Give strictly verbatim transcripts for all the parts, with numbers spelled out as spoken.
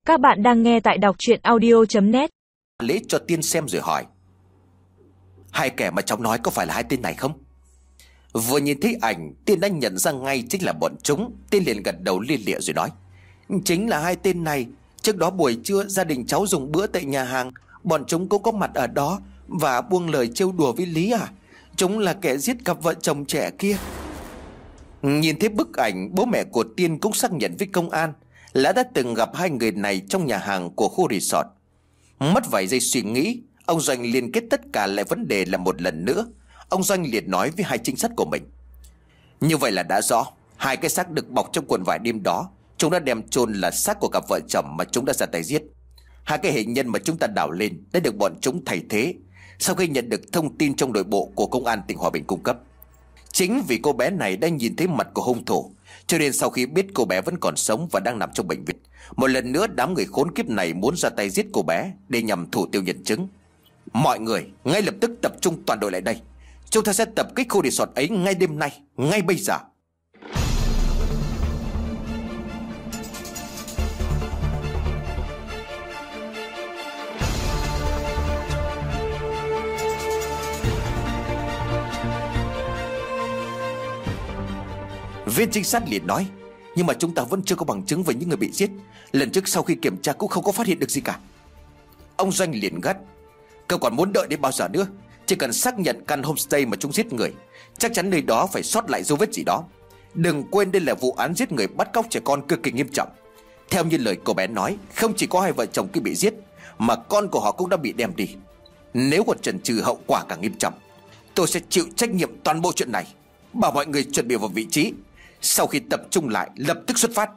Các bạn đang nghe tại đọc truyện audio chấm net. Lễ cho Tiên xem rồi hỏi: hai kẻ mà cháu nói có phải là hai tên này không? Vừa nhìn thấy ảnh, Tiên đã nhận ra ngay chính là bọn chúng. Tiên liền gật đầu lia lịa rồi nói: chính là hai tên này. Trước đó buổi trưa gia đình cháu dùng bữa tại nhà hàng, bọn chúng cũng có mặt ở đó và buông lời trêu đùa với Lý à. Chúng là kẻ giết cặp vợ chồng trẻ kia. Nhìn thấy bức ảnh, bố mẹ của Tiên cũng xác nhận với công an là đã từng gặp hai người này trong nhà hàng của khu resort. Mất vài giây suy nghĩ, ông Doanh liên kết tất cả lại vấn đề là một lần nữa. Ông Doanh liền nói với hai trinh sát của mình: như vậy là đã rõ, hai cái xác được bọc trong quần vải đêm đó, chúng đã đem chôn là xác của cặp vợ chồng mà chúng đã ra tay giết. Hai cái hình nhân mà chúng ta đào lên đã được bọn chúng thay thế sau khi nhận được thông tin trong nội bộ của công an tỉnh Hòa Bình cung cấp. Chính vì cô bé này đã nhìn thấy mặt của hung thủ, cho nên sau khi biết cô bé vẫn còn sống và đang nằm trong bệnh viện, một lần nữa đám người khốn kiếp này muốn ra tay giết cô bé để nhằm thủ tiêu nhân chứng. Mọi người ngay lập tức tập trung toàn đội lại đây. Chúng ta sẽ tập kích khu resort ấy ngay đêm nay, ngay bây giờ. Viên trinh sát liền nói: nhưng mà chúng ta vẫn chưa có bằng chứng về những người bị giết. Lần trước sau khi kiểm tra cũng không có phát hiện được gì cả. Ông Doanh liền gắt: cậu còn muốn đợi đến bao giờ nữa? Chỉ cần xác nhận căn homestay mà chúng giết người, chắc chắn nơi đó phải sót lại dấu vết gì đó. Đừng quên đây là vụ án giết người bắt cóc trẻ con cực kỳ nghiêm trọng. Theo như lời cô bé nói, không chỉ có hai vợ chồng kia bị giết, mà con của họ cũng đã bị đem đi. Nếu còn chần chừ, hậu quả càng nghiêm trọng. Tôi sẽ chịu trách nhiệm toàn bộ chuyện này. Bảo mọi người chuẩn bị vào vị trí. Sau khi tập trung lại, lập tức xuất phát.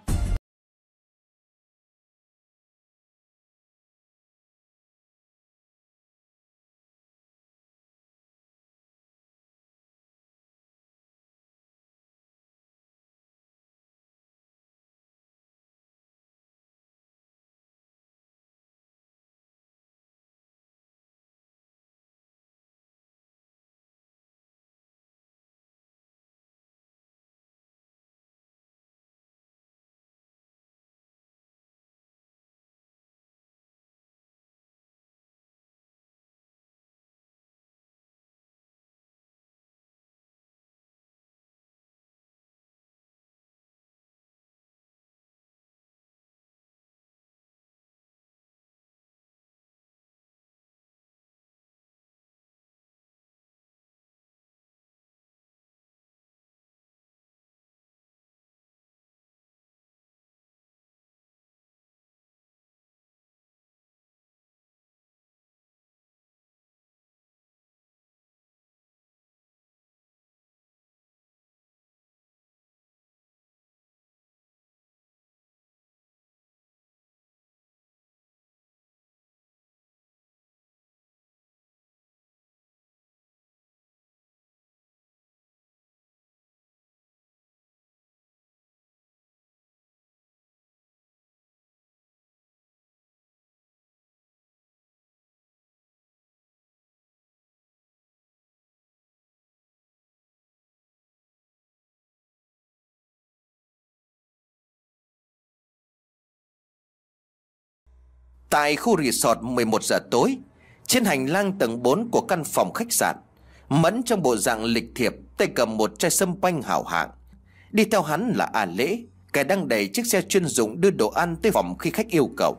Tại khu resort, mười một giờ tối, trên hành lang tầng bốn của căn phòng khách sạn, Mẫn trong bộ dạng lịch thiệp, tay cầm một chai sâm panh hảo hạng. Đi theo hắn là A Lễ, kẻ đang đẩy chiếc xe chuyên dụng đưa đồ ăn tới phòng khi khách yêu cầu.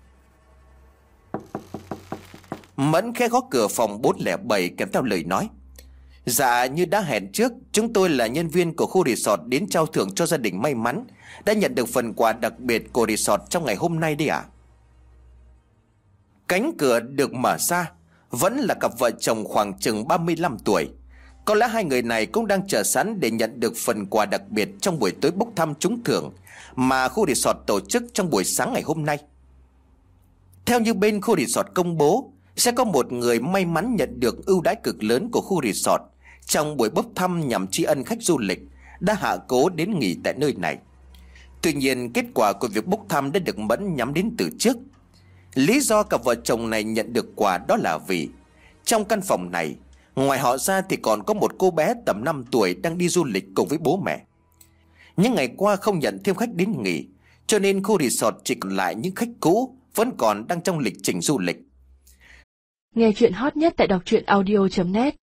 Mẫn khẽ gõ cửa phòng bốn không bảy kèm theo lời nói: dạ, như đã hẹn trước, chúng tôi là nhân viên của khu resort đến trao thưởng cho gia đình may mắn đã nhận được phần quà đặc biệt của resort trong ngày hôm nay đấy ạ. À? Cánh cửa được mở ra, vẫn là cặp vợ chồng khoảng chừng ba mươi lăm tuổi. Có lẽ hai người này cũng đang chờ sẵn để nhận được phần quà đặc biệt trong buổi tối bốc thăm trúng thưởng mà khu resort tổ chức trong buổi sáng ngày hôm nay. Theo như bên khu resort công bố, sẽ có một người may mắn nhận được ưu đãi cực lớn của khu resort trong buổi bốc thăm nhằm tri ân khách du lịch đã hạ cố đến nghỉ tại nơi này. Tuy nhiên, kết quả của việc bốc thăm đã được Mẫn nhắm đến từ trước. Lý do cặp vợ chồng này nhận được quà đó là vì trong căn phòng này, ngoài họ ra thì còn có một cô bé tầm năm tuổi đang đi du lịch cùng với bố mẹ. Những ngày qua không nhận thêm khách đến nghỉ, cho nên khu resort chỉ còn lại những khách cũ vẫn còn đang trong lịch trình du lịch. Nghe chuyện hot nhất tại đọc truyện audio chấm net.